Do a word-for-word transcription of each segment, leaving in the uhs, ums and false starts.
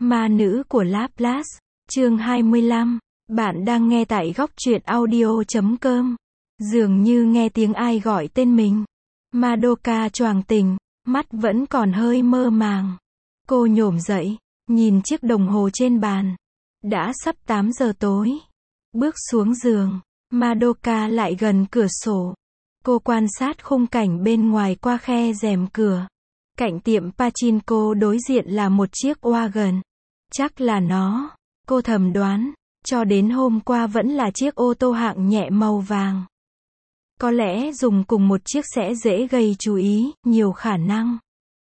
Ma nữ của Laplace, chương hai mươi lăm. Bạn đang nghe tại góc truyện audio chấm com. Dường như nghe tiếng ai gọi tên mình. Madoka choàng tỉnh, mắt vẫn còn hơi mơ màng. Cô nhổm dậy, nhìn chiếc đồng hồ trên bàn. Đã sắp tám giờ tối. Bước xuống giường, Madoka lại gần cửa sổ. Cô quan sát khung cảnh bên ngoài qua khe rèm cửa. Cạnh tiệm pachinko đối diện là một chiếc wagon. Chắc là nó, cô thầm đoán, cho đến hôm qua vẫn là chiếc ô tô hạng nhẹ màu vàng. Có lẽ dùng cùng một chiếc sẽ dễ gây chú ý, nhiều khả năng.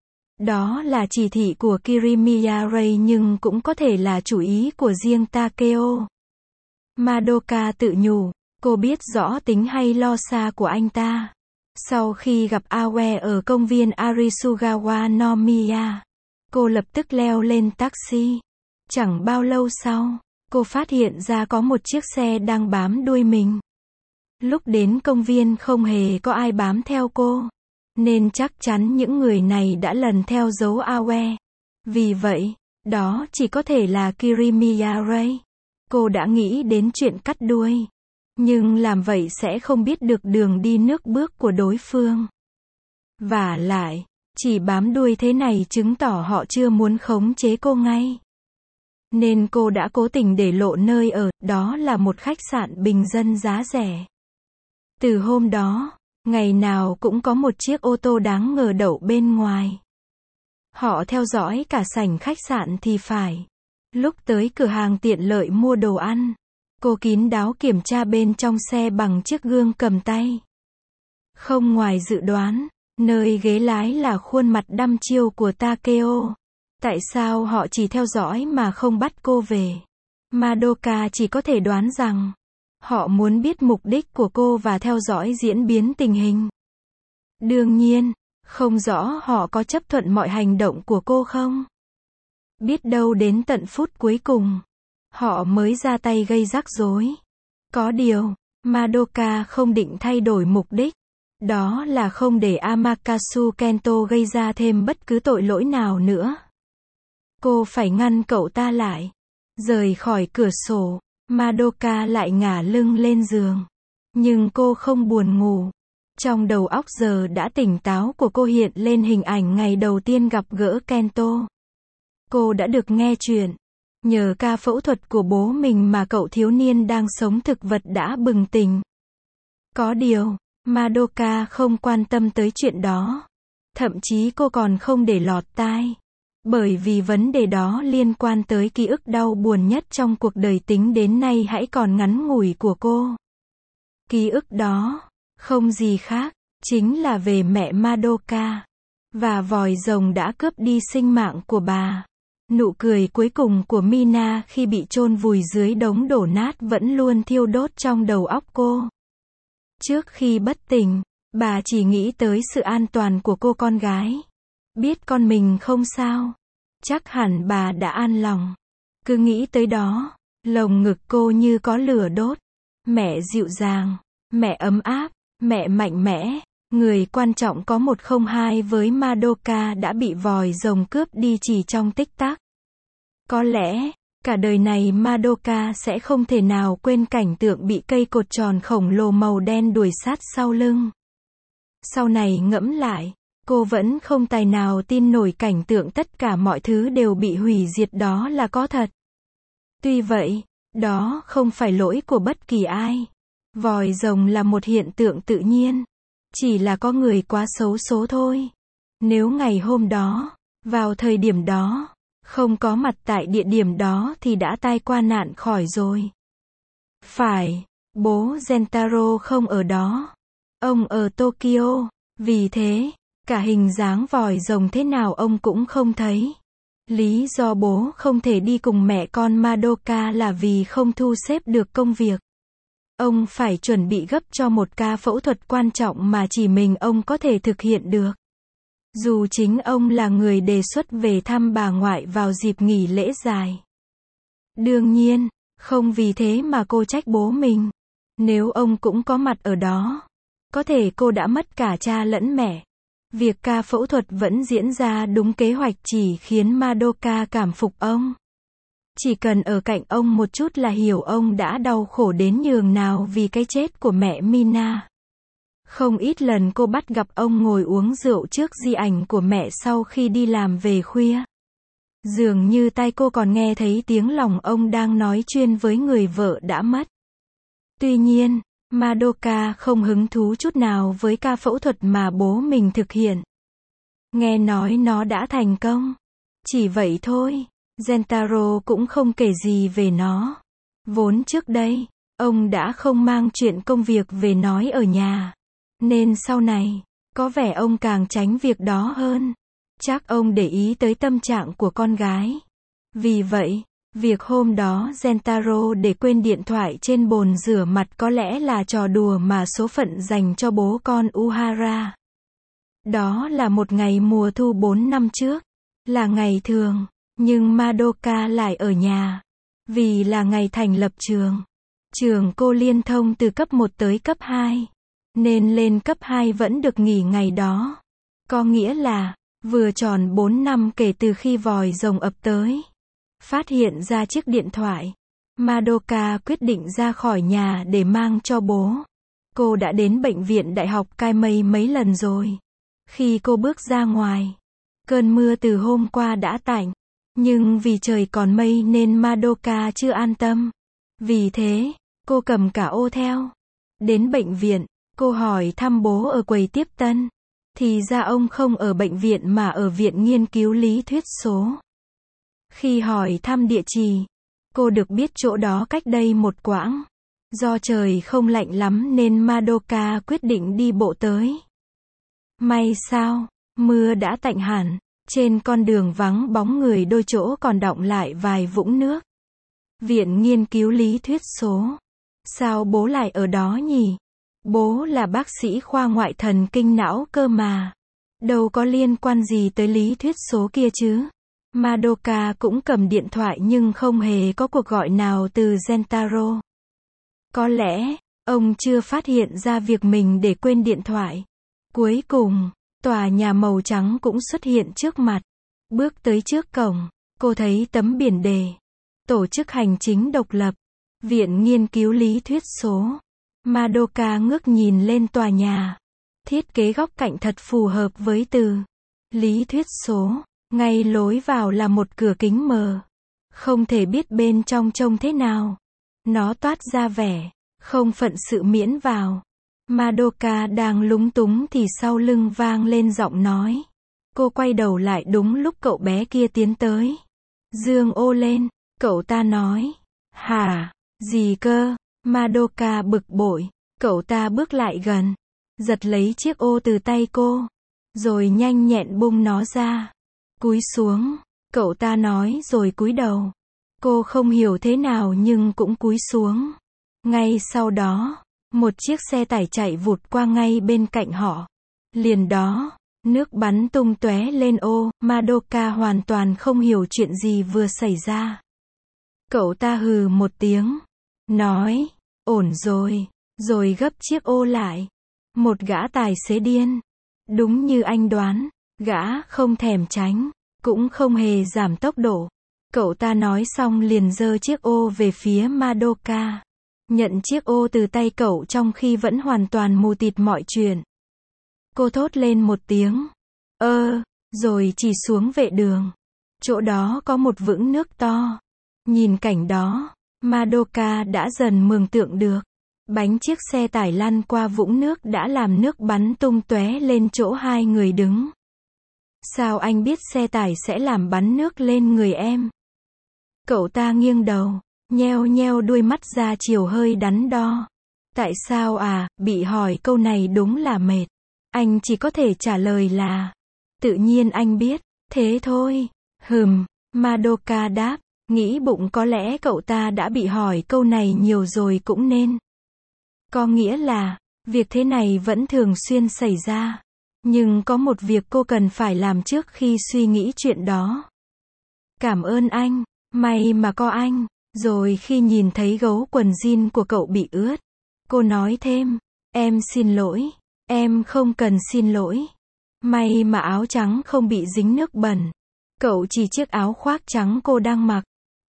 Đó là chỉ thị của Kirimiya Ray nhưng cũng có thể là chủ ý của riêng Takeo. Madoka tự nhủ, cô biết rõ tính hay lo xa của anh ta. Sau khi gặp Awe ở công viên Arisugawa Nomiya, cô lập tức leo lên taxi. Chẳng bao lâu sau, cô phát hiện ra có một chiếc xe đang bám đuôi mình. Lúc đến công viên không hề có ai bám theo cô, nên chắc chắn những người này đã lần theo dấu Awe. Vì vậy, đó chỉ có thể là Kirimiya Ray. Cô đã nghĩ đến chuyện cắt đuôi. Nhưng làm vậy sẽ không biết được đường đi nước bước của đối phương. Vả lại, chỉ bám đuôi thế này chứng tỏ họ chưa muốn khống chế cô ngay. Nên cô đã cố tình để lộ nơi ở, đó là một khách sạn bình dân giá rẻ. Từ hôm đó, ngày nào cũng có một chiếc ô tô đáng ngờ đậu bên ngoài. Họ theo dõi cả sảnh khách sạn thì phải. Lúc tới cửa hàng tiện lợi mua đồ ăn, cô kín đáo kiểm tra bên trong xe bằng chiếc gương cầm tay. Không ngoài dự đoán, nơi ghế lái là khuôn mặt đăm chiêu của Takeo. Tại sao họ chỉ theo dõi mà không bắt cô về? Madoka chỉ có thể đoán rằng, họ muốn biết mục đích của cô và theo dõi diễn biến tình hình. Đương nhiên, không rõ họ có chấp thuận mọi hành động của cô không? Biết đâu đến tận phút cuối cùng, họ mới ra tay gây rắc rối. Có điều, Madoka không định thay đổi mục đích. Đó là không để Amaterasu Kento gây ra thêm bất cứ tội lỗi nào nữa. Cô phải ngăn cậu ta lại. Rời khỏi cửa sổ, Madoka lại ngả lưng lên giường. Nhưng cô không buồn ngủ. Trong đầu óc giờ đã tỉnh táo của cô hiện lên hình ảnh ngày đầu tiên gặp gỡ Kento. Cô đã được nghe chuyện. Nhờ ca phẫu thuật của bố mình mà cậu thiếu niên đang sống thực vật đã bừng tỉnh. Có điều, Madoka không quan tâm tới chuyện đó. Thậm chí cô còn không để lọt tai. Bởi vì vấn đề đó liên quan tới ký ức đau buồn nhất trong cuộc đời tính đến nay hãy còn ngắn ngủi của cô. Ký ức đó, không gì khác, chính là về mẹ Madoka. Và vòi rồng đã cướp đi sinh mạng của bà. Nụ cười cuối cùng của Mina khi bị chôn vùi dưới đống đổ nát vẫn luôn thiêu đốt trong đầu óc cô. Trước khi bất tỉnh, bà chỉ nghĩ tới sự an toàn của cô con gái. Biết con mình không sao, chắc hẳn bà đã an lòng. Cứ nghĩ tới đó, lồng ngực cô như có lửa đốt. Mẹ dịu dàng, mẹ ấm áp, mẹ mạnh mẽ. Người quan trọng có một không hai với Madoka đã bị vòi rồng cướp đi chỉ trong tích tắc. Có lẽ, cả đời này Madoka sẽ không thể nào quên cảnh tượng bị cây cột tròn khổng lồ màu đen đuổi sát sau lưng. Sau này ngẫm lại, cô vẫn không tài nào tin nổi cảnh tượng tất cả mọi thứ đều bị hủy diệt đó là có thật. Tuy vậy, đó không phải lỗi của bất kỳ ai. Vòi rồng là một hiện tượng tự nhiên. Chỉ là có người quá xấu số thôi. Nếu ngày hôm đó, vào thời điểm đó, không có mặt tại địa điểm đó thì đã tai qua nạn khỏi rồi. Phải, bố Gentaro không ở đó. Ông ở Tokyo. Vì thế, cả hình dáng vòi rồng thế nào ông cũng không thấy. Lý do bố không thể đi cùng mẹ con Madoka là vì không thu xếp được công việc. Ông phải chuẩn bị gấp cho một ca phẫu thuật quan trọng mà chỉ mình ông có thể thực hiện được. Dù chính ông là người đề xuất về thăm bà ngoại vào dịp nghỉ lễ dài. Đương nhiên, không vì thế mà cô trách bố mình. Nếu ông cũng có mặt ở đó, có thể cô đã mất cả cha lẫn mẹ. Việc ca phẫu thuật vẫn diễn ra đúng kế hoạch chỉ khiến Madoka cảm phục ông. Chỉ cần ở cạnh ông một chút là hiểu ông đã đau khổ đến nhường nào vì cái chết của mẹ Mina. Không ít lần cô bắt gặp ông ngồi uống rượu trước di ảnh của mẹ sau khi đi làm về khuya. Dường như tai cô còn nghe thấy tiếng lòng ông đang nói chuyện với người vợ đã mất. Tuy nhiên, Madoka không hứng thú chút nào với ca phẫu thuật mà bố mình thực hiện. Nghe nói nó đã thành công. Chỉ vậy thôi, Gentaro cũng không kể gì về nó. Vốn trước đây, ông đã không mang chuyện công việc về nói ở nhà. Nên sau này, có vẻ ông càng tránh việc đó hơn. Chắc ông để ý tới tâm trạng của con gái. Vì vậy, việc hôm đó Gentaro để quên điện thoại trên bồn rửa mặt có lẽ là trò đùa mà số phận dành cho bố con Uhara. Đó là một ngày mùa thu bốn năm trước. Là ngày thường, nhưng Madoka lại ở nhà. Vì là ngày thành lập trường. Trường cô liên thông từ cấp một tới cấp hai. Nên lên cấp hai vẫn được nghỉ ngày đó. Có nghĩa là, vừa tròn bốn năm kể từ khi vòi rồng ập tới. Phát hiện ra chiếc điện thoại. Madoka quyết định ra khỏi nhà để mang cho bố. Cô đã đến bệnh viện Đại học Kaimei mấy lần rồi. Khi cô bước ra ngoài, cơn mưa từ hôm qua đã tạnh. Nhưng vì trời còn mây nên Madoka chưa an tâm. Vì thế, cô cầm cả ô theo. Đến bệnh viện, cô hỏi thăm bố ở quầy tiếp tân. Thì ra ông không ở bệnh viện mà ở viện nghiên cứu lý thuyết số. Khi hỏi thăm địa chỉ, cô được biết chỗ đó cách đây một quãng. Do trời không lạnh lắm nên Madoka quyết định đi bộ tới. May sao, mưa đã tạnh hẳn. Trên con đường vắng bóng người đôi chỗ còn đọng lại vài vũng nước. Viện nghiên cứu lý thuyết số. Sao bố lại ở đó nhỉ? Bố là bác sĩ khoa ngoại thần kinh não cơ mà. Đâu có liên quan gì tới lý thuyết số kia chứ. Madoka cũng cầm điện thoại nhưng không hề có cuộc gọi nào từ Gentaro. Có lẽ, ông chưa phát hiện ra việc mình để quên điện thoại. Cuối cùng, tòa nhà màu trắng cũng xuất hiện trước mặt. Bước tới trước cổng, cô thấy tấm biển đề. Tổ chức hành chính độc lập. Viện nghiên cứu lý thuyết số. Madoka ngước nhìn lên tòa nhà. Thiết kế góc cạnh thật phù hợp với từ lý thuyết số. Ngay lối vào là một cửa kính mờ. Không thể biết bên trong trông thế nào. Nó toát ra vẻ không phận sự miễn vào. Madoka đang lúng túng thì sau lưng vang lên giọng nói. Cô quay đầu lại đúng lúc cậu bé kia tiến tới. Dương ô lên, cậu ta nói. Hả? Gì cơ? Madoka bực bội. Cậu ta bước lại gần. Giật lấy chiếc ô từ tay cô. Rồi nhanh nhẹn bung nó ra. Cúi xuống. Cậu ta nói rồi cúi đầu. Cô không hiểu thế nào nhưng cũng cúi xuống. Ngay sau đó, một chiếc xe tải chạy vụt qua ngay bên cạnh họ. Liền đó, nước bắn tung tóe lên ô. Madoka hoàn toàn không hiểu chuyện gì vừa xảy ra. Cậu ta hừ một tiếng. Nói, ổn rồi. Rồi gấp chiếc ô lại. Một gã tài xế điên. Đúng như anh đoán, gã không thèm tránh, cũng không hề giảm tốc độ. Cậu ta nói xong liền giơ chiếc ô về phía Madoka. Nhận chiếc ô từ tay cậu trong khi vẫn hoàn toàn mù tịt mọi chuyện. Cô thốt lên một tiếng. Ơ, rồi chỉ xuống vệ đường. Chỗ đó có một vũng nước to. Nhìn cảnh đó, Madoka đã dần mường tượng được. Bánh chiếc xe tải lăn qua vũng nước đã làm nước bắn tung tóe lên chỗ hai người đứng. Sao anh biết xe tải sẽ làm bắn nước lên người em? Cậu ta nghiêng đầu, nheo nheo đuôi mắt ra chiều hơi đắn đo. Tại sao à, bị hỏi câu này đúng là mệt. Anh chỉ có thể trả lời là, tự nhiên anh biết, thế thôi. Hừm, Madoka đáp, nghĩ bụng có lẽ cậu ta đã bị hỏi câu này nhiều rồi cũng nên. Có nghĩa là, việc thế này vẫn thường xuyên xảy ra. Nhưng có một việc cô cần phải làm trước khi suy nghĩ chuyện đó. Cảm ơn anh, may mà có anh. Rồi khi nhìn thấy gấu quần jean của cậu bị ướt, cô nói thêm, em xin lỗi, em không cần xin lỗi. May mà áo trắng không bị dính nước bẩn. Cậu chỉ chiếc áo khoác trắng cô đang mặc.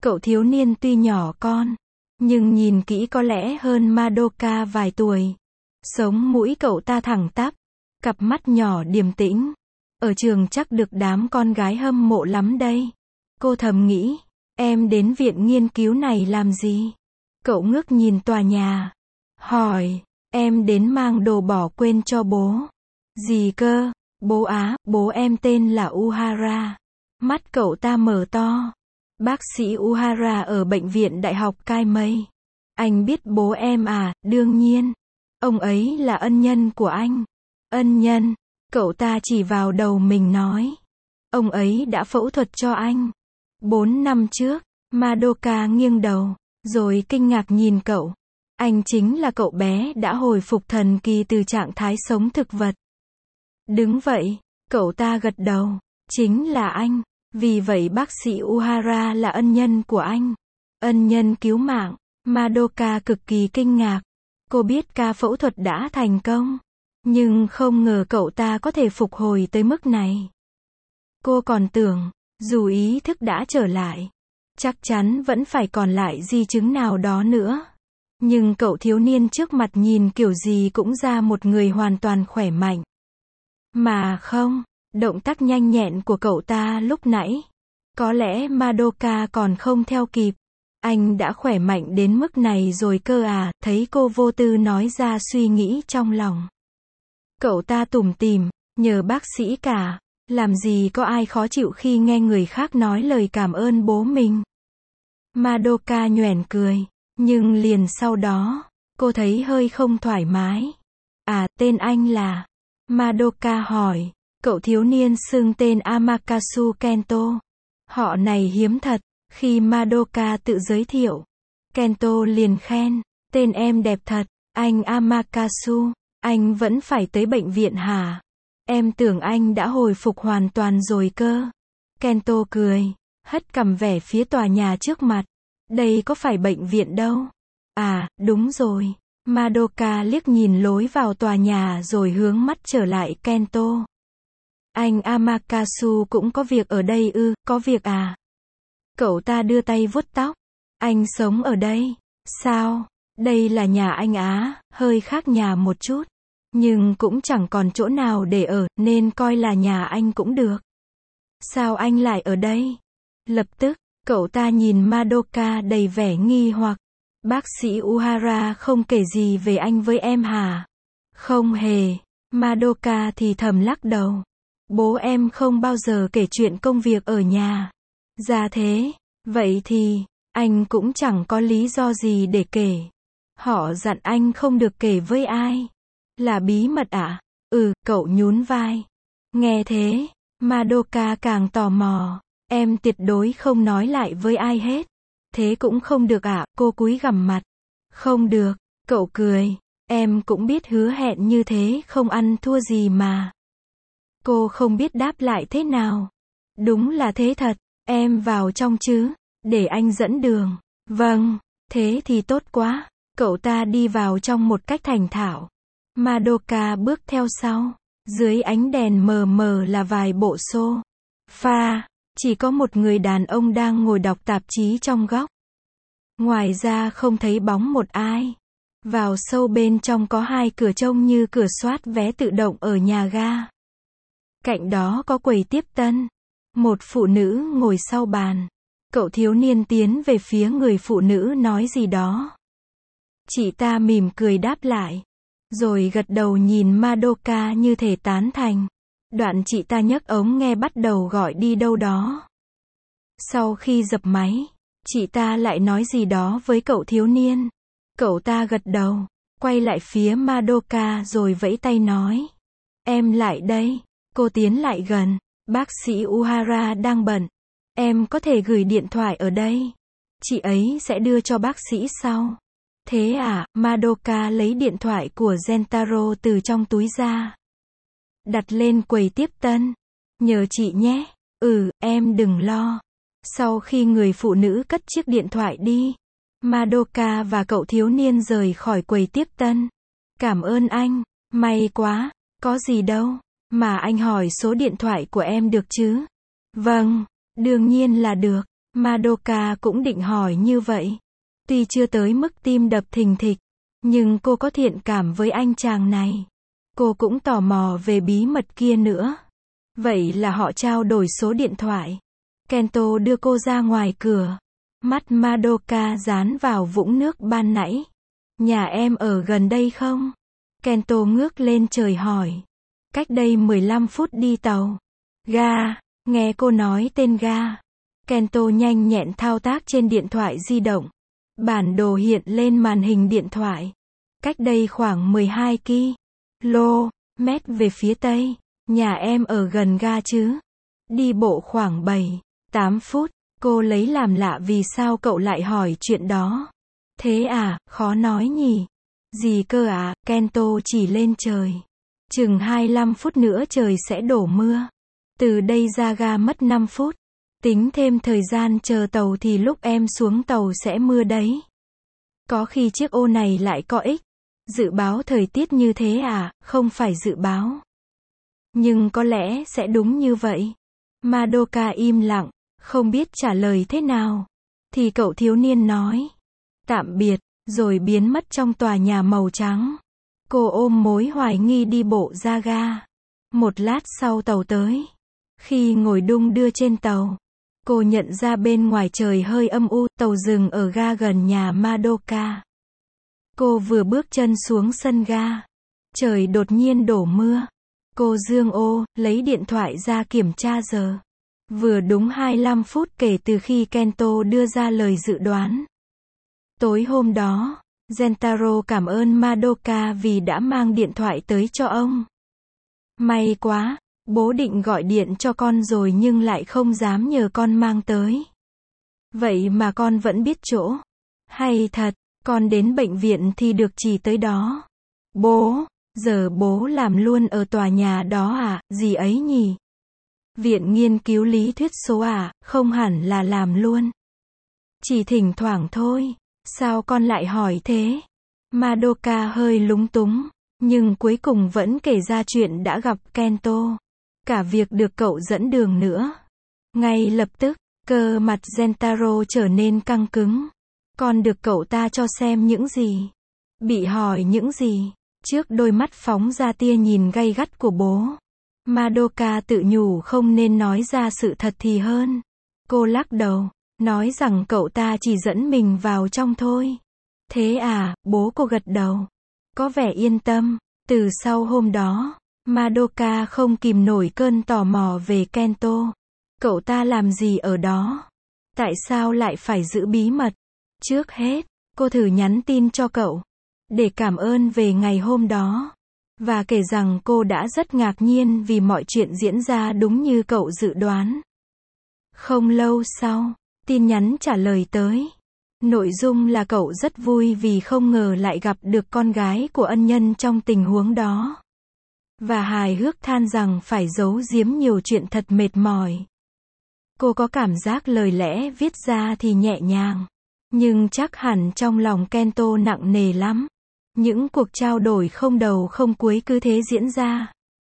Cậu thiếu niên tuy nhỏ con, nhưng nhìn kỹ có lẽ hơn Madoka vài tuổi. Sống mũi cậu ta thẳng tắp, cặp mắt nhỏ điềm tĩnh. Ở trường chắc được đám con gái hâm mộ lắm đây. Cô thầm nghĩ, em đến viện nghiên cứu này làm gì? Cậu ngước nhìn tòa nhà, hỏi, em đến mang đồ bỏ quên cho bố. Gì cơ? Bố á, bố em tên là Uhara. Mắt cậu ta mở to. Bác sĩ Uhara ở bệnh viện Đại học Kaimei. Anh biết bố em à? Đương nhiên. Ông ấy là ân nhân của anh. Ân nhân? Cậu ta chỉ vào đầu mình nói. Ông ấy đã phẫu thuật cho anh. Bốn năm trước, Madoka nghiêng đầu, rồi kinh ngạc nhìn cậu. Anh chính là cậu bé đã hồi phục thần kỳ từ trạng thái sống thực vật. Đứng vậy, cậu ta gật đầu. Chính là anh. Vì vậy bác sĩ Uhara là ân nhân của anh. Ân nhân cứu mạng. Madoka cực kỳ kinh ngạc. Cô biết ca phẫu thuật đã thành công. Nhưng không ngờ cậu ta có thể phục hồi tới mức này. Cô còn tưởng, dù ý thức đã trở lại, chắc chắn vẫn phải còn lại di chứng nào đó nữa. Nhưng cậu thiếu niên trước mặt nhìn kiểu gì cũng ra một người hoàn toàn khỏe mạnh. Mà không, động tác nhanh nhẹn của cậu ta lúc nãy. Có lẽ Madoka còn không theo kịp. Anh đã khỏe mạnh đến mức này rồi cơ à, thấy cô vô tư nói ra suy nghĩ trong lòng. Cậu ta tủm tỉm, nhờ bác sĩ cả. Làm gì có ai khó chịu khi nghe người khác nói lời cảm ơn bố mình. Madoka nhoẻn cười. Nhưng liền sau đó, cô thấy hơi không thoải mái. À, tên anh là? Madoka hỏi. Cậu thiếu niên xưng tên Amakasu Kento. Họ này hiếm thật. Khi Madoka tự giới thiệu, Kento liền khen. Tên em đẹp thật. Anh Amakasu, anh vẫn phải tới bệnh viện hả? Em tưởng anh đã hồi phục hoàn toàn rồi cơ. Kento cười, hất cằm về phía tòa nhà trước mặt. Đây có phải bệnh viện đâu. À, đúng rồi. Madoka liếc nhìn lối vào tòa nhà rồi hướng mắt trở lại Kento. Anh Amakasu cũng có việc ở đây ư? Có việc à? Cậu ta đưa tay vuốt tóc. Anh sống ở đây. Sao? Đây là nhà anh á, hơi khác nhà một chút. Nhưng cũng chẳng còn chỗ nào để ở, nên coi là nhà anh cũng được. Sao anh lại ở đây? Lập tức, cậu ta nhìn Madoka đầy vẻ nghi hoặc. Bác sĩ Uhara không kể gì về anh với em hả? Không hề. Madoka thì thầm lắc đầu. Bố em không bao giờ kể chuyện công việc ở nhà. Ra thế, vậy thì, anh cũng chẳng có lý do gì để kể. Họ dặn anh không được kể với ai. Là bí mật à? Ừ, cậu nhún vai. Nghe thế, Madoka càng tò mò. Em tuyệt đối không nói lại với ai hết. Thế cũng không được à? Cô cúi gằm mặt. Không được, cậu cười. Em cũng biết hứa hẹn như thế không ăn thua gì mà. Cô không biết đáp lại thế nào. Đúng là thế thật. Em vào trong chứ, để anh dẫn đường. Vâng, thế thì tốt quá. Cậu ta đi vào trong một cách thành thạo. Madoka bước theo sau. Dưới ánh đèn mờ mờ là vài bộ xô pha. Chỉ có một người đàn ông đang ngồi đọc tạp chí trong góc. Ngoài ra không thấy bóng một ai. Vào sâu bên trong có hai cửa trông như cửa soát vé tự động ở nhà ga. Cạnh đó có quầy tiếp tân. Một phụ nữ ngồi sau bàn. Cậu thiếu niên tiến về phía người phụ nữ nói gì đó. Chị ta mỉm cười đáp lại. Rồi gật đầu nhìn Madoka như thể tán thành. Đoạn chị ta nhấc ống nghe bắt đầu gọi đi đâu đó. Sau khi dập máy, chị ta lại nói gì đó với cậu thiếu niên. Cậu ta gật đầu, quay lại phía Madoka rồi vẫy tay nói. Em lại đây. Cô tiến lại gần. Bác sĩ Uhara đang bận. Em có thể gửi điện thoại ở đây. Chị ấy sẽ đưa cho bác sĩ sau. Thế à? Madoka lấy điện thoại của Gentaro từ trong túi ra. Đặt lên quầy tiếp tân. Nhờ chị nhé. Ừ, em đừng lo. Sau khi người phụ nữ cất chiếc điện thoại đi, Madoka và cậu thiếu niên rời khỏi quầy tiếp tân. Cảm ơn anh. May quá. Có gì đâu. Mà anh hỏi số điện thoại của em được chứ? Vâng, đương nhiên là được. Madoka cũng định hỏi như vậy. Tuy chưa tới mức tim đập thình thịch, nhưng cô có thiện cảm với anh chàng này. Cô cũng tò mò về bí mật kia nữa. Vậy là họ trao đổi số điện thoại. Kento đưa cô ra ngoài cửa. Mắt Madoka dán vào vũng nước ban nãy. Nhà em ở gần đây không? Kento ngước lên trời hỏi. Cách đây mười lăm phút đi tàu. Ga. Nghe cô nói tên ga. Kento nhanh nhẹn thao tác trên điện thoại di động. Bản đồ hiện lên màn hình điện thoại. Cách đây khoảng mười hai ki lô mét về phía tây. Nhà em ở gần ga chứ? Đi bộ khoảng bảy, tám phút. Cô lấy làm lạ vì sao cậu lại hỏi chuyện đó. Thế à, khó nói nhỉ. Gì cơ à, Kento chỉ lên trời. Chừng hai mươi lăm phút nữa trời sẽ đổ mưa. Từ đây ra ga mất năm phút. Tính thêm thời gian chờ tàu thì lúc em xuống tàu sẽ mưa đấy. Có khi chiếc ô này lại có ích. Dự báo thời tiết như thế à, không phải dự báo. Nhưng có lẽ sẽ đúng như vậy. Madoka im lặng, không biết trả lời thế nào. Thì cậu thiếu niên nói. Tạm biệt, rồi biến mất trong tòa nhà màu trắng. Cô ôm mối hoài nghi đi bộ ra ga. Một lát sau tàu tới. Khi ngồi đung đưa trên tàu, cô nhận ra bên ngoài trời hơi âm u, tàu dừng ở ga gần nhà Madoka. Cô vừa bước chân xuống sân ga. Trời đột nhiên đổ mưa. Cô giương ô, lấy điện thoại ra kiểm tra giờ. Vừa đúng hai mươi lăm phút kể từ khi Kento đưa ra lời dự đoán. Tối hôm đó, Gentaro cảm ơn Madoka vì đã mang điện thoại tới cho ông. May quá, bố định gọi điện cho con rồi nhưng lại không dám nhờ con mang tới. Vậy mà con vẫn biết chỗ. Hay thật, con đến bệnh viện thì được chỉ tới đó. Bố, giờ bố làm luôn ở tòa nhà đó à, gì ấy nhỉ? Viện nghiên cứu lý thuyết số à, không hẳn là làm luôn. Chỉ thỉnh thoảng thôi. Sao con lại hỏi thế? Madoka hơi lúng túng, nhưng cuối cùng vẫn kể ra chuyện đã gặp Kento. Cả việc được cậu dẫn đường nữa. Ngay lập tức, cơ mặt Gentaro trở nên căng cứng. Con được cậu ta cho xem những gì? Bị hỏi những gì? Trước đôi mắt phóng ra tia nhìn gay gắt của bố, Madoka tự nhủ không nên nói ra sự thật thì hơn. Cô lắc đầu, nói rằng cậu ta chỉ dẫn mình vào trong thôi. Thế à, bố cô gật đầu. Có vẻ yên tâm. Từ sau hôm đó, Madoka không kìm nổi cơn tò mò về Kento. Cậu ta làm gì ở đó? Tại sao lại phải giữ bí mật? Trước hết, cô thử nhắn tin cho cậu, để cảm ơn về ngày hôm đó. Và kể rằng cô đã rất ngạc nhiên vì mọi chuyện diễn ra đúng như cậu dự đoán. Không lâu sau, tin nhắn trả lời tới. Nội dung là cậu rất vui vì không ngờ lại gặp được con gái của ân nhân trong tình huống đó. Và hài hước than rằng phải giấu giếm nhiều chuyện thật mệt mỏi. Cô có cảm giác lời lẽ viết ra thì nhẹ nhàng, nhưng chắc hẳn trong lòng Kento nặng nề lắm. Những cuộc trao đổi không đầu không cuối cứ thế diễn ra.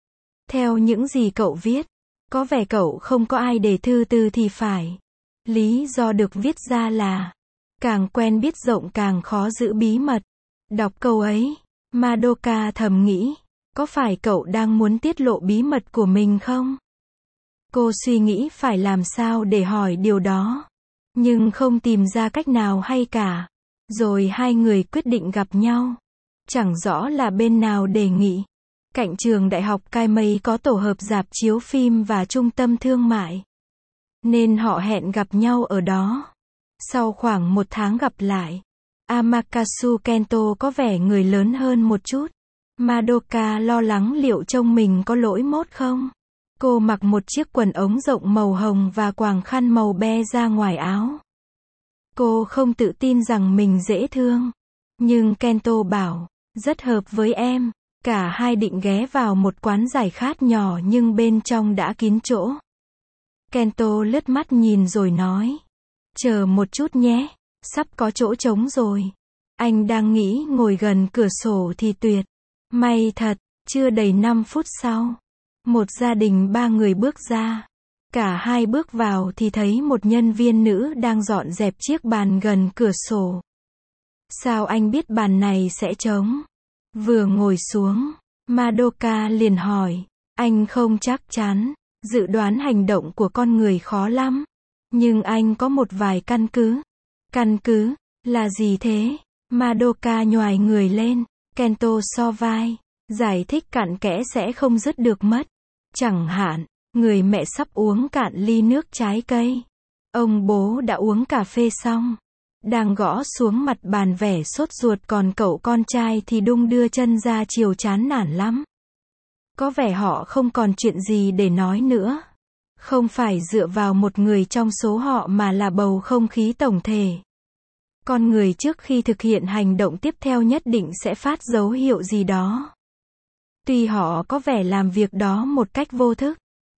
Theo những gì cậu viết, có vẻ cậu không có ai để thư từ thì phải. Lý do được viết ra là, càng quen biết rộng càng khó giữ bí mật. Đọc câu ấy, Madoka thầm nghĩ, có phải cậu đang muốn tiết lộ bí mật của mình không? Cô suy nghĩ phải làm sao để hỏi điều đó, nhưng không tìm ra cách nào hay cả. Rồi hai người quyết định gặp nhau. Chẳng rõ là bên nào đề nghị. Cạnh trường đại học Kaimei có tổ hợp rạp chiếu phim và trung tâm thương mại, nên họ hẹn gặp nhau ở đó. Sau khoảng một tháng gặp lại, Amaterasu Kento có vẻ người lớn hơn một chút. Madoka lo lắng liệu trông mình có lỗi mốt không. Cô mặc một chiếc quần ống rộng màu hồng và quàng khăn màu be ra ngoài áo. Cô không tự tin rằng mình dễ thương. Nhưng Kento bảo, rất hợp với em. Cả hai định ghé vào một quán giải khát nhỏ nhưng bên trong đã kín chỗ. Kento lướt mắt nhìn rồi nói, chờ một chút nhé, sắp có chỗ trống rồi. Anh đang nghĩ ngồi gần cửa sổ thì tuyệt. May thật, chưa đầy năm phút sau, một gia đình ba người bước ra. Cả hai bước vào thì thấy một nhân viên nữ đang dọn dẹp chiếc bàn gần cửa sổ. Sao anh biết bàn này sẽ trống? Vừa ngồi xuống, Madoka liền hỏi. Anh không chắc chắn, dự đoán hành động của con người khó lắm. Nhưng anh có một vài căn cứ. Căn cứ, là gì thế? Madoka nhoài người lên, Kento so vai, giải thích cặn kẽ sẽ không dứt được mất. Chẳng hạn, người mẹ sắp uống cạn ly nước trái cây. Ông bố đã uống cà phê xong, đang gõ xuống mặt bàn vẻ sốt ruột, còn cậu con trai thì đung đưa chân ra chiều chán nản lắm. Có vẻ họ không còn chuyện gì để nói nữa. Không phải dựa vào một người trong số họ mà là bầu không khí tổng thể. Con người trước khi thực hiện hành động tiếp theo nhất định sẽ phát dấu hiệu gì đó. Tuy họ có vẻ làm việc đó một cách vô thức.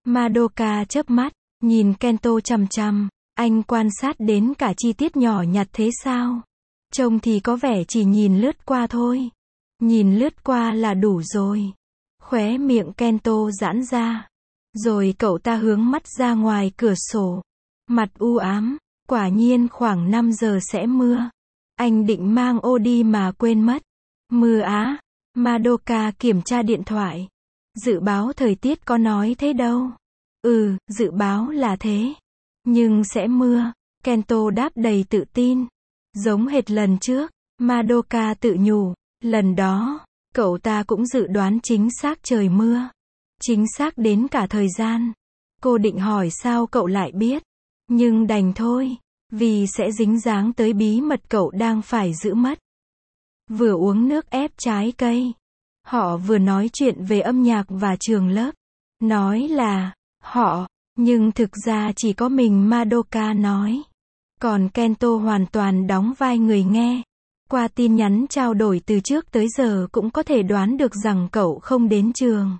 Madoka chớp mắt, nhìn Kento chằm chằm. Anh quan sát đến cả chi tiết nhỏ nhặt thế sao? Trông thì có vẻ chỉ nhìn lướt qua thôi. Nhìn lướt qua là đủ rồi. Khóe miệng Kento giãn ra. Rồi cậu ta hướng mắt ra ngoài cửa sổ. Mặt u ám. Quả nhiên khoảng năm giờ sẽ mưa. Anh định mang ô đi mà quên mất. Mưa á? Madoka kiểm tra điện thoại. Dự báo thời tiết có nói thế đâu. Ừ, dự báo là thế. Nhưng sẽ mưa. Kento đáp đầy tự tin. Giống hệt lần trước. Madoka tự nhủ. Lần đó, cậu ta cũng dự đoán chính xác trời mưa. Chính xác đến cả thời gian. Cô định hỏi sao cậu lại biết. Nhưng đành thôi. Vì sẽ dính dáng tới bí mật cậu đang phải giữ mất. Vừa uống nước ép trái cây. Họ vừa nói chuyện về âm nhạc và trường lớp. Nói là họ, nhưng thực ra chỉ có mình Madoka nói. Còn Kento hoàn toàn đóng vai người nghe. Qua tin nhắn trao đổi từ trước tới giờ cũng có thể đoán được rằng cậu không đến trường.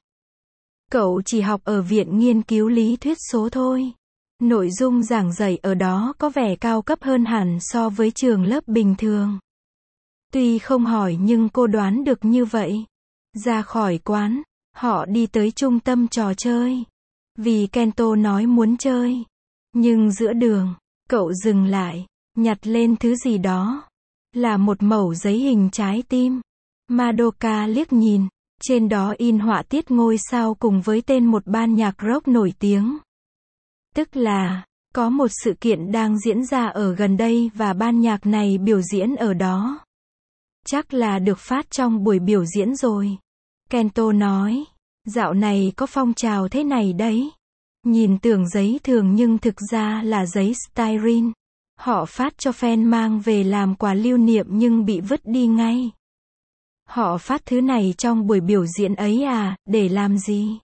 Cậu chỉ học ở viện nghiên cứu lý thuyết số thôi. Nội dung giảng dạy ở đó có vẻ cao cấp hơn hẳn so với trường lớp bình thường. Tuy không hỏi nhưng cô đoán được như vậy. Ra khỏi quán, họ đi tới trung tâm trò chơi. Vì Kento nói muốn chơi. Nhưng giữa đường, cậu dừng lại, nhặt lên thứ gì đó. Là một mẩu giấy hình trái tim. Madoka liếc nhìn, trên đó in họa tiết ngôi sao cùng với tên một ban nhạc rock nổi tiếng. Tức là, có một sự kiện đang diễn ra ở gần đây và ban nhạc này biểu diễn ở đó. Chắc là được phát trong buổi biểu diễn rồi. Kento nói, dạo này có phong trào thế này đấy. Nhìn tưởng giấy thường nhưng thực ra là giấy styrene. Họ phát cho fan mang về làm quà lưu niệm nhưng bị vứt đi ngay. Họ phát thứ này trong buổi biểu diễn ấy à, để làm gì?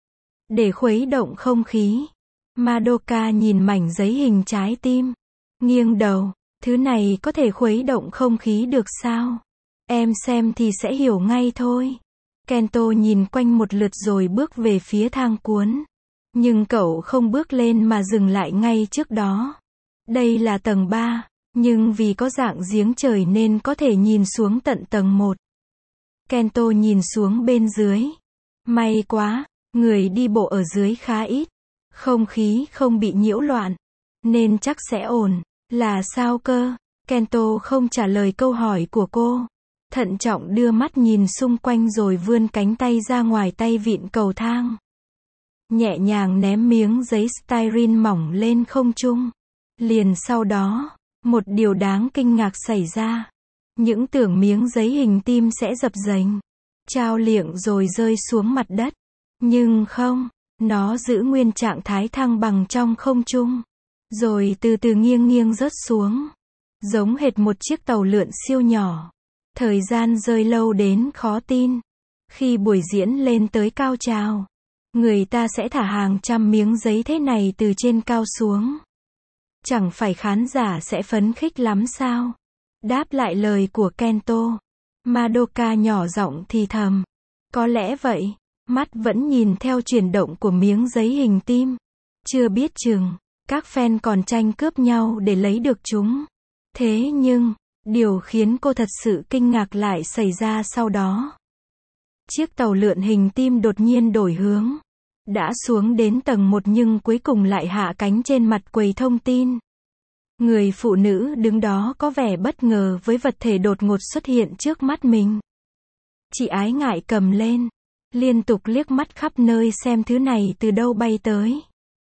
Để khuấy động không khí. Madoka nhìn mảnh giấy hình trái tim. Nghiêng đầu, thứ này có thể khuấy động không khí được sao? Em xem thì sẽ hiểu ngay thôi. Kento nhìn quanh một lượt rồi bước về phía thang cuốn. Nhưng cậu không bước lên mà dừng lại ngay trước đó. Đây là tầng ba, nhưng vì có dạng giếng trời nên có thể nhìn xuống tận tầng một. Kento nhìn xuống bên dưới. May quá, người đi bộ ở dưới khá ít. Không khí không bị nhiễu loạn. Nên chắc sẽ ổn. Là sao cơ? Kento không trả lời câu hỏi của cô. Thận trọng đưa mắt nhìn xung quanh rồi vươn cánh tay ra ngoài tay vịn cầu thang. Nhẹ nhàng ném miếng giấy styrene mỏng lên không trung. Liền sau đó, một điều đáng kinh ngạc xảy ra. Những tưởng miếng giấy hình tim sẽ dập dềnh, trao liệng rồi rơi xuống mặt đất. Nhưng không, nó giữ nguyên trạng thái thăng bằng trong không trung. Rồi từ từ nghiêng nghiêng rớt xuống. Giống hệt một chiếc tàu lượn siêu nhỏ. Thời gian rơi lâu đến khó tin. Khi buổi diễn lên tới cao trào, người ta sẽ thả hàng trăm miếng giấy thế này từ trên cao xuống. Chẳng phải khán giả sẽ phấn khích lắm sao? Đáp lại lời của Kento, Madoka nhỏ giọng thì thầm. Có lẽ vậy. Mắt vẫn nhìn theo chuyển động của miếng giấy hình tim. Chưa biết chừng, các fan còn tranh cướp nhau để lấy được chúng. Thế nhưng, điều khiến cô thật sự kinh ngạc lại xảy ra sau đó. Chiếc tàu lượn hình tim đột nhiên đổi hướng. đã xuống đến tầng một nhưng cuối cùng lại hạ cánh trên mặt quầy thông tin. Người phụ nữ đứng đó có vẻ bất ngờ với vật thể đột ngột xuất hiện trước mắt mình. Chị ái ngại cầm lên, liên tục liếc mắt khắp nơi xem thứ này từ đâu bay tới.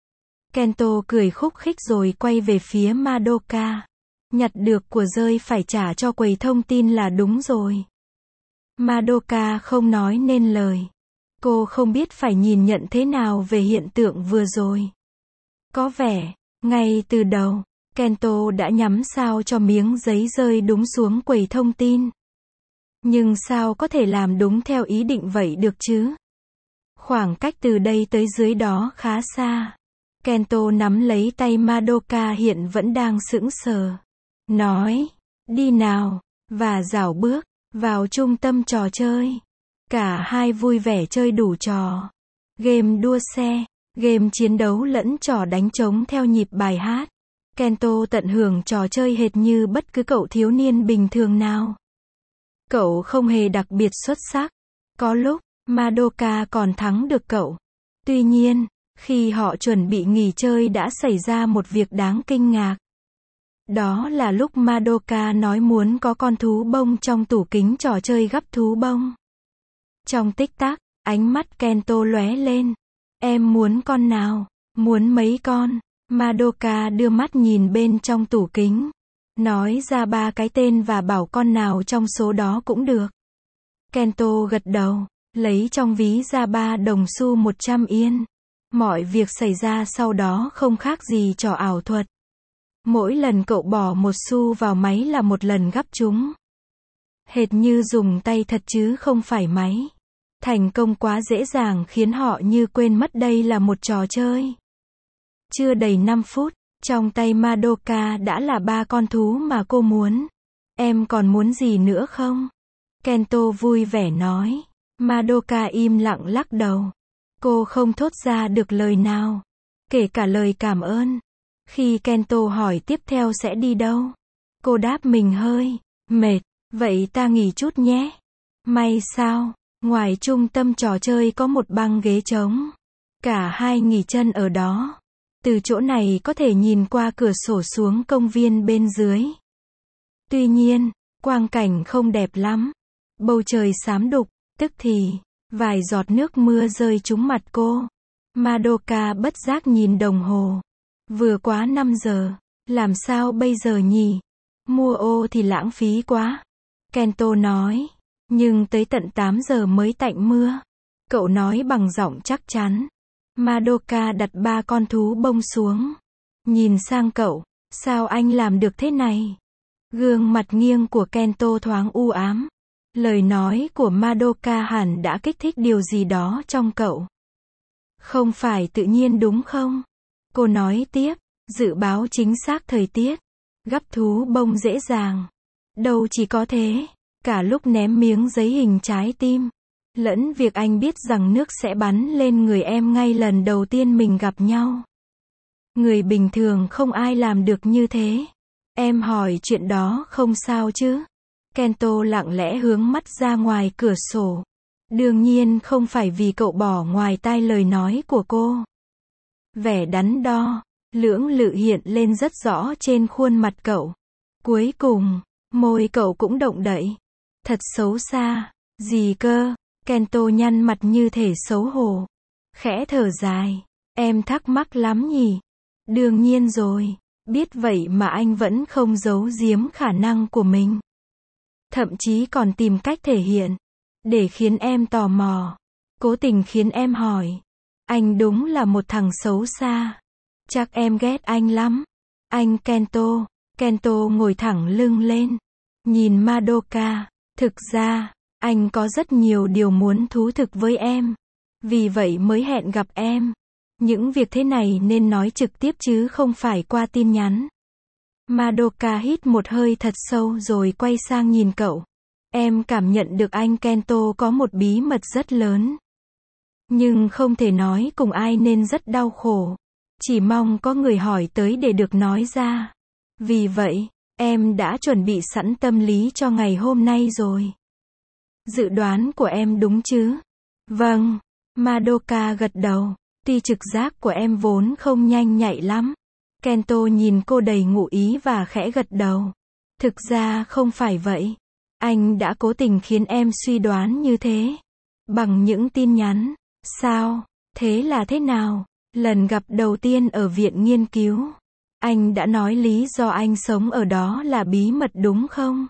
Kento cười khúc khích rồi quay về phía Madoka. Nhặt được của rơi phải trả cho quầy thông tin là đúng rồi. Madoka không nói nên lời. Cô không biết phải nhìn nhận thế nào về hiện tượng vừa rồi. Có vẻ, ngay từ đầu, Kento đã nhắm sao cho miếng giấy rơi đúng xuống quầy thông tin. Nhưng sao có thể làm đúng theo ý định vậy được chứ? Khoảng cách từ đây tới dưới đó khá xa. Kento nắm lấy tay Madoka hiện vẫn đang sững sờ. Nói, đi nào, và rảo bước vào trung tâm trò chơi. Cả hai vui vẻ chơi đủ trò. Game đua xe, game chiến đấu lẫn trò đánh trống theo nhịp bài hát. Kento tận hưởng trò chơi hệt như bất cứ cậu thiếu niên bình thường nào. Cậu không hề đặc biệt xuất sắc. Có lúc, Madoka còn thắng được cậu. Tuy nhiên, khi họ chuẩn bị nghỉ chơi đã xảy ra một việc đáng kinh ngạc. Đó là lúc Madoka nói muốn có con thú bông trong tủ kính trò chơi gắp thú bông. Trong tích tắc, ánh mắt Kento lóe lên. Em muốn con nào? Muốn mấy con? Madoka đưa mắt nhìn bên trong tủ kính. Nói ra ba cái tên và bảo con nào trong số đó cũng được. Kento gật đầu, lấy trong ví ra ba đồng xu một trăm yên. Mọi việc xảy ra sau đó không khác gì trò ảo thuật. Mỗi lần cậu bỏ một xu vào máy là một lần gắp chúng. Hệt như dùng tay thật chứ không phải máy. Thành công quá dễ dàng khiến họ như quên mất đây là một trò chơi. Chưa đầy năm phút, trong tay Madoka đã là ba con thú mà cô muốn. Em còn muốn gì nữa không? Kento vui vẻ nói. Madoka im lặng lắc đầu. Cô không thốt ra được lời nào. Kể cả lời cảm ơn. Khi Kento hỏi tiếp theo sẽ đi đâu? Cô đáp mình hơi mệt. Vậy ta nghỉ chút nhé. May sao? Ngoài trung tâm trò chơi có một băng ghế trống. Cả hai nghỉ chân ở đó. Từ chỗ này có thể nhìn qua cửa sổ xuống công viên bên dưới. Tuy nhiên, quang cảnh không đẹp lắm. Bầu trời xám đục, tức thì, vài giọt nước mưa rơi trúng mặt cô. Madoka bất giác nhìn đồng hồ. Vừa quá năm giờ, làm sao bây giờ nhỉ? Mua ô thì lãng phí quá. Kento nói, nhưng tới tận tám giờ mới tạnh mưa. Cậu nói bằng giọng chắc chắn. Madoka đặt ba con thú bông xuống. Nhìn sang cậu, sao anh làm được thế này? Gương mặt nghiêng của Kento thoáng u ám. Lời nói của Madoka hẳn đã kích thích điều gì đó trong cậu. Không phải tự nhiên đúng không? Cô nói tiếp, dự báo chính xác thời tiết. Gắp thú bông dễ dàng. Đâu chỉ có thế, cả lúc ném miếng giấy hình trái tim. Lẫn việc anh biết rằng nước sẽ bắn lên người em ngay lần đầu tiên mình gặp nhau. Người bình thường không ai làm được như thế. Em hỏi chuyện đó không sao chứ? Kento lặng lẽ hướng mắt ra ngoài cửa sổ. Đương nhiên không phải vì cậu bỏ ngoài tai lời nói của cô. Vẻ đắn đo, lưỡng lự hiện lên rất rõ trên khuôn mặt cậu. Cuối cùng, môi cậu cũng động đậy. Thật xấu xa. Gì cơ? Kento nhăn mặt như thể xấu hổ. Khẽ thở dài. Em thắc mắc lắm nhỉ? Đương nhiên rồi. Biết vậy mà anh vẫn không giấu giếm khả năng của mình. Thậm chí còn tìm cách thể hiện. Để khiến em tò mò. Cố tình khiến em hỏi. Anh đúng là một thằng xấu xa. Chắc em ghét anh lắm. Anh Kento. Kento ngồi thẳng lưng lên. Nhìn Madoka. Thực ra, anh có rất nhiều điều muốn thú thực với em. Vì vậy mới hẹn gặp em. Những việc thế này nên nói trực tiếp chứ không phải qua tin nhắn. Madoka hít một hơi thật sâu rồi quay sang nhìn cậu. Em cảm nhận được anh Kento có một bí mật rất lớn. Nhưng không thể nói cùng ai nên rất đau khổ. Chỉ mong có người hỏi tới để được nói ra. Vì vậy, em đã chuẩn bị sẵn tâm lý cho ngày hôm nay rồi. Dự đoán của em đúng chứ? Vâng. Madoka gật đầu. Tuy trực giác của em vốn không nhanh nhạy lắm. Kento nhìn cô đầy ngụ ý và khẽ gật đầu. Thực ra không phải vậy. Anh đã cố tình khiến em suy đoán như thế. Bằng những tin nhắn. Sao? Thế là thế nào? Lần gặp đầu tiên ở viện nghiên cứu. Anh đã nói lý do anh sống ở đó là bí mật đúng không?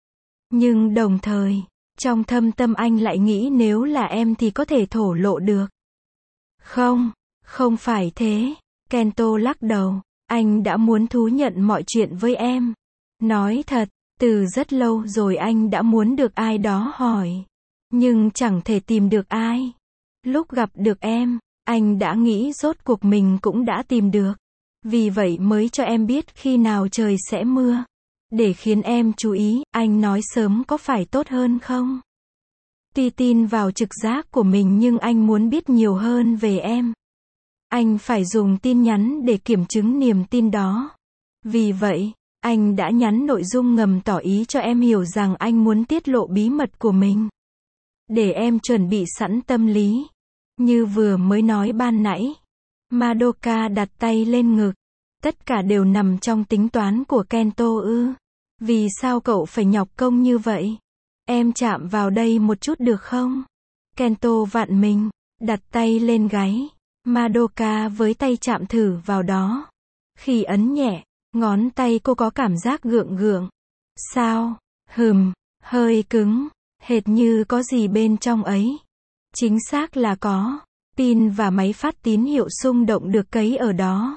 Nhưng đồng thời, trong thâm tâm anh lại nghĩ nếu là em thì có thể thổ lộ được. Không, không phải thế. Kento lắc đầu. Anh đã muốn thú nhận mọi chuyện với em. Nói thật, từ rất lâu rồi anh đã muốn được ai đó hỏi. Nhưng chẳng thể tìm được ai. Lúc gặp được em, anh đã nghĩ rốt cuộc mình cũng đã tìm được. Vì vậy mới cho em biết khi nào trời sẽ mưa. Để khiến em chú ý, anh nói sớm có phải tốt hơn không? Tuy tin vào trực giác của mình nhưng anh muốn biết nhiều hơn về em. Anh phải dùng tin nhắn để kiểm chứng niềm tin đó. Vì vậy, anh đã nhắn nội dung ngầm tỏ ý cho em hiểu rằng anh muốn tiết lộ bí mật của mình. Để em chuẩn bị sẵn tâm lý. Như vừa mới nói ban nãy. Madoka đặt tay lên ngực. Tất cả đều nằm trong tính toán của Kento ư. Vì sao cậu phải nhọc công như vậy? Em chạm vào đây một chút được không? Kento vặn mình, đặt tay lên gáy. Madoka với tay chạm thử vào đó. Khi ấn nhẹ, ngón tay cô có cảm giác gượng gượng. Sao? Hừm, hơi cứng, hệt như có gì bên trong ấy. Chính xác là có. Pin và máy phát tín hiệu xung động được cấy ở đó.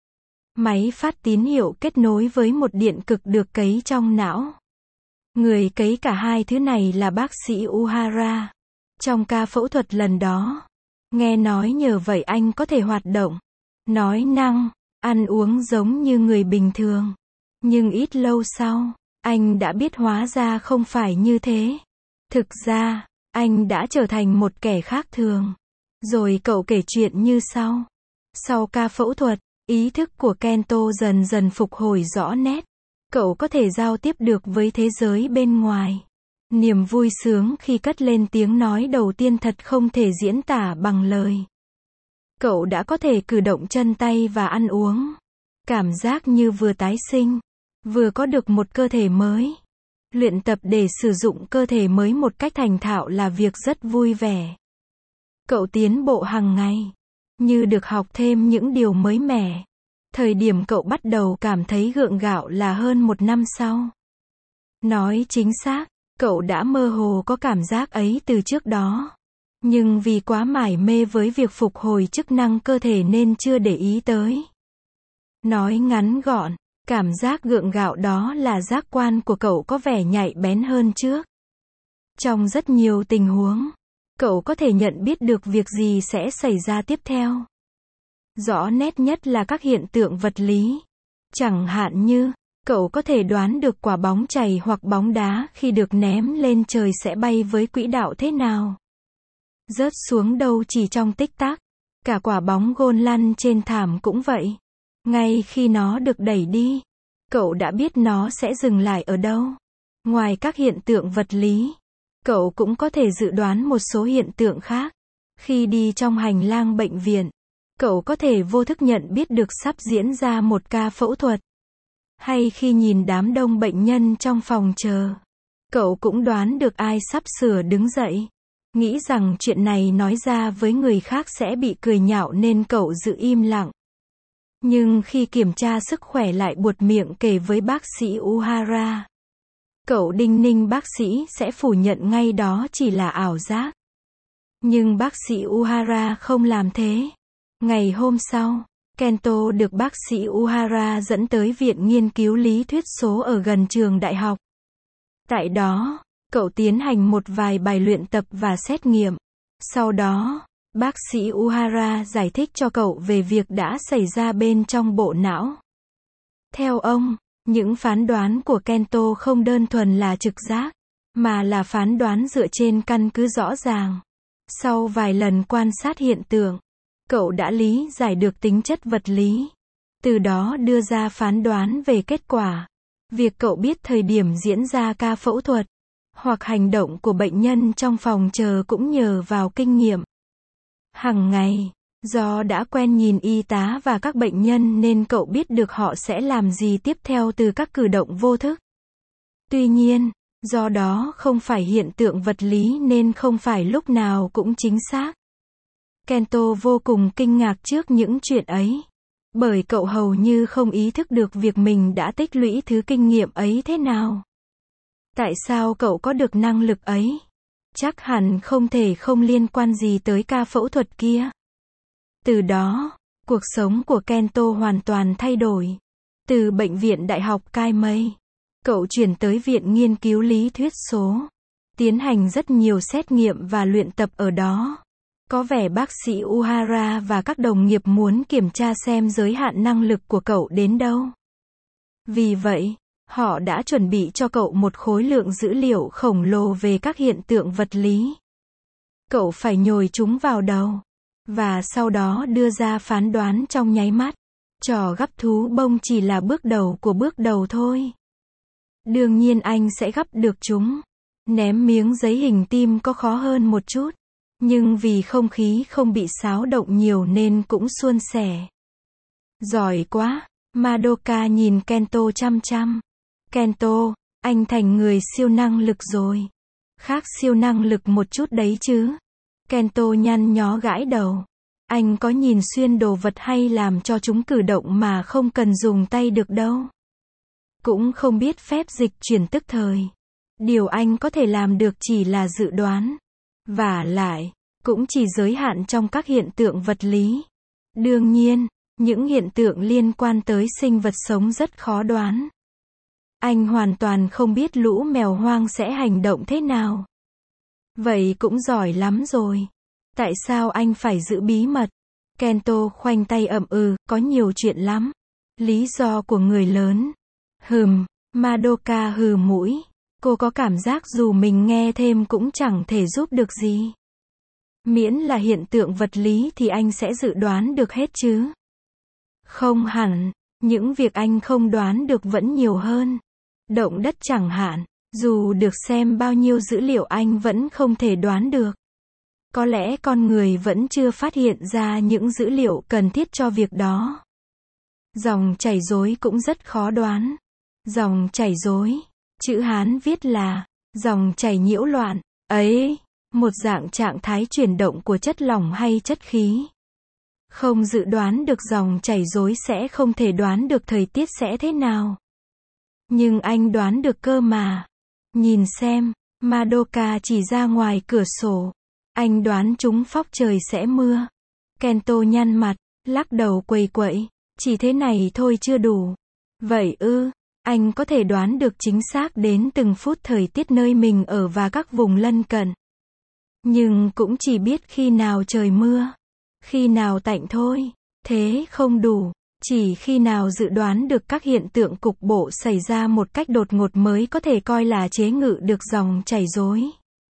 Máy phát tín hiệu kết nối với một điện cực được cấy trong não. Người cấy cả hai thứ này là bác sĩ Uhara. Trong ca phẫu thuật lần đó, nghe nói nhờ vậy anh có thể hoạt động, nói năng, ăn uống giống như người bình thường. Nhưng ít lâu sau, anh đã biết hóa ra không phải như thế. Thực ra, anh đã trở thành một kẻ khác thường. Rồi cậu kể chuyện như sau. Sau ca phẫu thuật, ý thức của Kento dần dần phục hồi rõ nét. Cậu có thể giao tiếp được với thế giới bên ngoài. Niềm vui sướng khi cất lên tiếng nói đầu tiên thật không thể diễn tả bằng lời. Cậu đã có thể cử động chân tay và ăn uống. Cảm giác như vừa tái sinh, vừa có được một cơ thể mới. Luyện tập để sử dụng cơ thể mới một cách thành thạo là việc rất vui vẻ. Cậu tiến bộ hàng ngày, như được học thêm những điều mới mẻ. Thời điểm cậu bắt đầu cảm thấy gượng gạo là hơn một năm sau. Nói chính xác, cậu đã mơ hồ có cảm giác ấy từ trước đó. Nhưng vì quá mải mê với việc phục hồi chức năng cơ thể nên chưa để ý tới. Nói ngắn gọn, cảm giác gượng gạo đó là giác quan của cậu có vẻ nhạy bén hơn trước. Trong rất nhiều tình huống, cậu có thể nhận biết được việc gì sẽ xảy ra tiếp theo. Rõ nét nhất là các hiện tượng vật lý. Chẳng hạn như, cậu có thể đoán được quả bóng chày hoặc bóng đá khi được ném lên trời sẽ bay với quỹ đạo thế nào. Rớt xuống đâu chỉ trong tích tắc. Cả quả bóng gôn lăn trên thảm cũng vậy. Ngay khi nó được đẩy đi, cậu đã biết nó sẽ dừng lại ở đâu. Ngoài các hiện tượng vật lý, cậu cũng có thể dự đoán một số hiện tượng khác. Khi đi trong hành lang bệnh viện, cậu có thể vô thức nhận biết được sắp diễn ra một ca phẫu thuật. Hay khi nhìn đám đông bệnh nhân trong phòng chờ, cậu cũng đoán được ai sắp sửa đứng dậy. Nghĩ rằng chuyện này nói ra với người khác sẽ bị cười nhạo nên cậu giữ im lặng. Nhưng khi kiểm tra sức khỏe lại buột miệng kể với bác sĩ Uhara. Cậu đinh ninh bác sĩ sẽ phủ nhận ngay đó chỉ là ảo giác. Nhưng bác sĩ Uhara không làm thế. Ngày hôm sau, Kento được bác sĩ Uhara dẫn tới viện nghiên cứu lý thuyết số ở gần trường đại học. Tại đó, cậu tiến hành một vài bài luyện tập và xét nghiệm. Sau đó, bác sĩ Uhara giải thích cho cậu về việc đã xảy ra bên trong bộ não. Theo ông, những phán đoán của Kento không đơn thuần là trực giác, mà là phán đoán dựa trên căn cứ rõ ràng. Sau vài lần quan sát hiện tượng, cậu đã lý giải được tính chất vật lý. Từ đó đưa ra phán đoán về kết quả. Việc cậu biết thời điểm diễn ra ca phẫu thuật, hoặc hành động của bệnh nhân trong phòng chờ cũng nhờ vào kinh nghiệm. Hằng ngày, Do đã quen nhìn y tá và các bệnh nhân nên cậu biết được họ sẽ làm gì tiếp theo từ các cử động vô thức. Tuy nhiên, do đó không phải hiện tượng vật lý nên không phải lúc nào cũng chính xác. Kento vô cùng kinh ngạc trước những chuyện ấy. Bởi cậu hầu như không ý thức được việc mình đã tích lũy thứ kinh nghiệm ấy thế nào. Tại sao cậu có được năng lực ấy? Chắc hẳn không thể không liên quan gì tới ca phẫu thuật kia. Từ đó, cuộc sống của Kento hoàn toàn thay đổi. Từ bệnh viện Đại học Kaimei, cậu chuyển tới Viện Nghiên cứu Lý thuyết số. Tiến hành rất nhiều xét nghiệm và luyện tập ở đó. Có vẻ bác sĩ Uhara và các đồng nghiệp muốn kiểm tra xem giới hạn năng lực của cậu đến đâu. Vì vậy, họ đã chuẩn bị cho cậu một khối lượng dữ liệu khổng lồ về các hiện tượng vật lý. Cậu phải nhồi chúng vào đầu. Và sau đó đưa ra phán đoán trong nháy mắt. Trò gắp thú bông chỉ là bước đầu của bước đầu thôi. Đương nhiên anh sẽ gắp được chúng. Ném miếng giấy hình tim có khó hơn một chút. Nhưng vì không khí không bị xáo động nhiều nên cũng suôn sẻ. Giỏi quá, Madoka nhìn Kento chăm chăm. Kento, anh thành người siêu năng lực rồi. Khác siêu năng lực một chút đấy chứ. Kento nhăn nhó gãi đầu. Anh có nhìn xuyên đồ vật hay làm cho chúng cử động mà không cần dùng tay được đâu. Cũng không biết phép dịch chuyển tức thời. Điều anh có thể làm được chỉ là dự đoán. Vả lại, cũng chỉ giới hạn trong các hiện tượng vật lý. Đương nhiên, những hiện tượng liên quan tới sinh vật sống rất khó đoán. Anh hoàn toàn không biết lũ mèo hoang sẽ hành động thế nào. Vậy cũng giỏi lắm rồi. Tại sao anh phải giữ bí mật? Kento khoanh tay ậm ừ, có nhiều chuyện lắm. Lý do của người lớn. Hừm, Madoka hừ mũi. Cô có cảm giác dù mình nghe thêm cũng chẳng thể giúp được gì. Miễn là hiện tượng vật lý thì anh sẽ dự đoán được hết chứ. Không hẳn, những việc anh không đoán được vẫn nhiều hơn. Động đất chẳng hạn, dù được xem bao nhiêu dữ liệu anh vẫn không thể đoán được. Có lẽ con người vẫn chưa phát hiện ra những dữ liệu cần thiết cho việc đó. Dòng chảy rối cũng rất khó đoán. Dòng chảy rối, chữ Hán viết là dòng chảy nhiễu loạn, ấy, một dạng trạng thái chuyển động của chất lỏng hay chất khí. Không dự đoán được dòng chảy rối sẽ không thể đoán được thời tiết sẽ thế nào. Nhưng anh đoán được cơ mà. Nhìn xem, Madoka chỉ ra ngoài cửa sổ. Anh đoán chúng phóc trời sẽ mưa. Kento nhăn mặt, lắc đầu quầy quậy. Chỉ thế này thôi chưa đủ. Vậy ư, anh có thể đoán được chính xác đến từng phút thời tiết nơi mình ở và các vùng lân cận. Nhưng cũng chỉ biết khi nào trời mưa. Khi nào tạnh thôi. Thế không đủ. Chỉ khi nào dự đoán được các hiện tượng cục bộ xảy ra một cách đột ngột mới có thể coi là chế ngự được dòng chảy rối.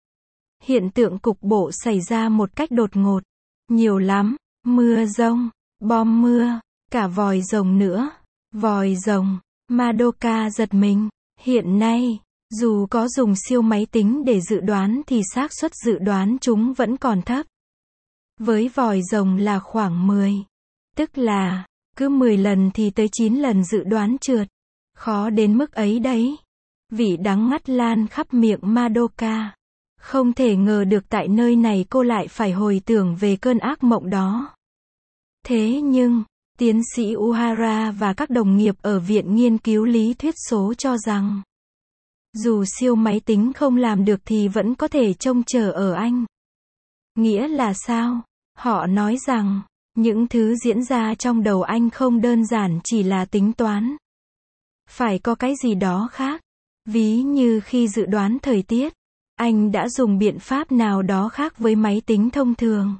Hiện tượng cục bộ xảy ra một cách đột ngột. Nhiều lắm. Mưa rông, bom mưa, cả vòi rồng nữa. Vòi rồng. Madoka giật mình. Hiện nay, dù có dùng siêu máy tính để dự đoán thì xác suất dự đoán chúng vẫn còn thấp. Với vòi rồng là khoảng mười. Tức là, cứ mười lần thì tới chín lần dự đoán trượt. Khó đến mức ấy đấy. Vị đắng ngắt lan khắp miệng Madoka. Không thể ngờ được tại nơi này cô lại phải hồi tưởng về cơn ác mộng đó. Thế nhưng, tiến sĩ Uhara và các đồng nghiệp ở Viện Nghiên cứu Lý thuyết số cho rằng, dù siêu máy tính không làm được thì vẫn có thể trông chờ ở anh. Nghĩa là sao? Họ nói rằng, những thứ diễn ra trong đầu anh không đơn giản chỉ là tính toán. Phải có cái gì đó khác. Ví như khi dự đoán thời tiết, anh đã dùng biện pháp nào đó khác với máy tính thông thường.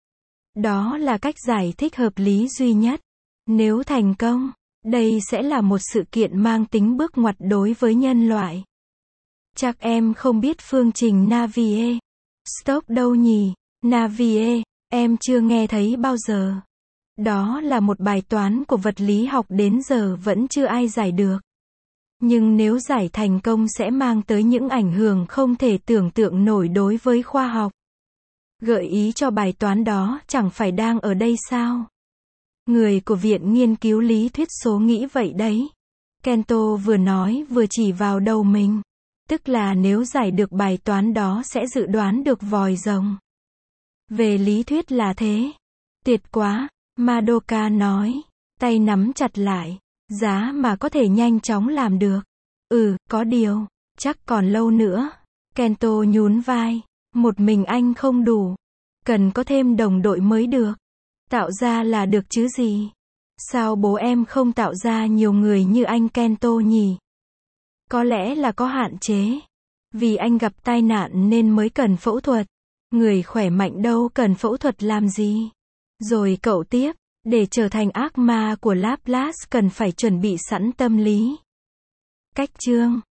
Đó là cách giải thích hợp lý duy nhất. Nếu thành công, đây sẽ là một sự kiện mang tính bước ngoặt đối với nhân loại. Chắc em không biết phương trình Navier Stokes đâu nhỉ? Navier, em chưa nghe thấy bao giờ. Đó là một bài toán của vật lý học đến giờ vẫn chưa ai giải được. Nhưng nếu giải thành công sẽ mang tới những ảnh hưởng không thể tưởng tượng nổi đối với khoa học. Gợi ý cho bài toán đó chẳng phải đang ở đây sao? Người của Viện Nghiên cứu Lý thuyết số nghĩ vậy đấy. Kento vừa nói vừa chỉ vào đầu mình. Tức là nếu giải được bài toán đó sẽ dự đoán được vòi rồng. Về lý thuyết là thế. Tuyệt quá, Madoka nói. Tay nắm chặt lại. Giá mà có thể nhanh chóng làm được. Ừ, có điều. Chắc còn lâu nữa. Kento nhún vai. Một mình anh không đủ. Cần có thêm đồng đội mới được. Tạo ra là được chứ gì. Sao bố em không tạo ra nhiều người như anh Kento nhỉ? Có lẽ là có hạn chế. Vì anh gặp tai nạn nên mới cần phẫu thuật. Người khỏe mạnh đâu cần phẫu thuật làm gì. Rồi cậu tiếp. Để trở thành ác ma của Laplace cần phải chuẩn bị sẵn tâm lý. Cách chương